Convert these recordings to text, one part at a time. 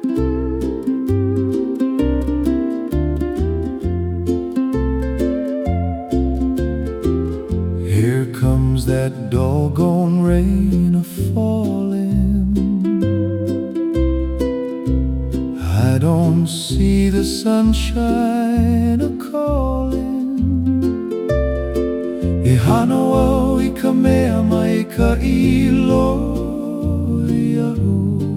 Here comes that doggone rain a-fallin'. I don't see the sunshine a-callin'. E hanawa I ka mea mai ka iloia'u.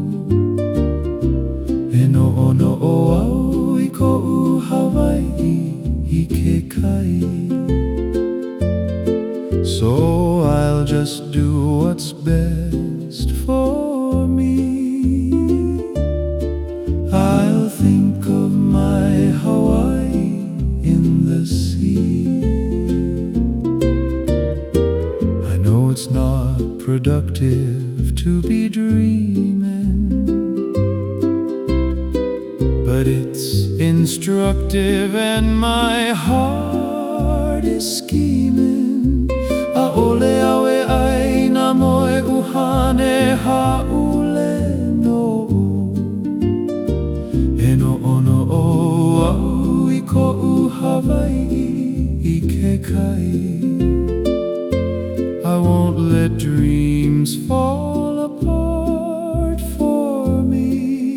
E no'ono'o au I ko'u Hawaii I ke kai. So I'll just do what's best for me. I'll think of my Hawaii in the sea. I know it's not productive to be dreaming, but it's instructive and my heart is scheming. A'ole awe ai nā moe uhane ha'ule no'u. E no'ono'o au I ko'u Hawaii I ke kai. I won't let dreams fall apart for me.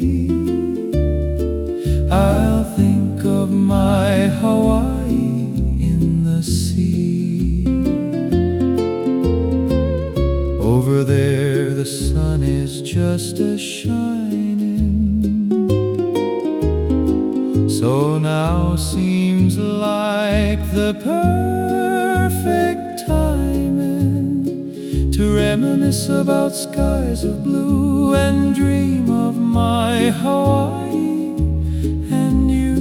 I'll think of my Hawaii in the sea. Over there the sun is just a-shining. So now seems like the perfect timing to reminisce about skies of blue and dream of my Hawaii and you.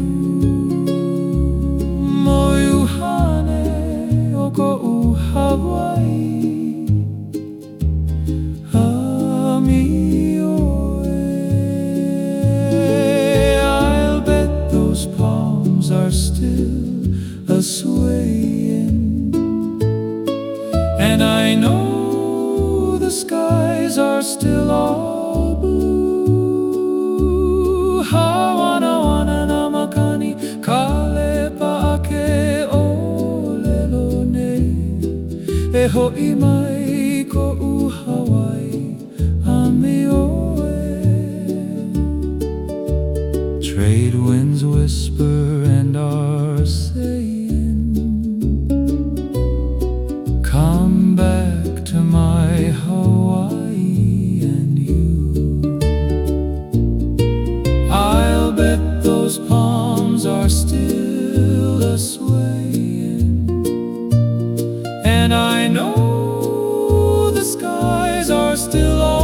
Moiuhane o ko'u Hawaii. I'll bet those palms are still a-swaying, and I know the skies are still all blue. Hawana wana na makani kale pa'ake o lelo nei. E ho'i mai ko'u Hawaii a-mioe. Trade winds whisper and are saying, come back to my Hawaii and you. I'll bet those palms are still a-swaying, and I know the skies are still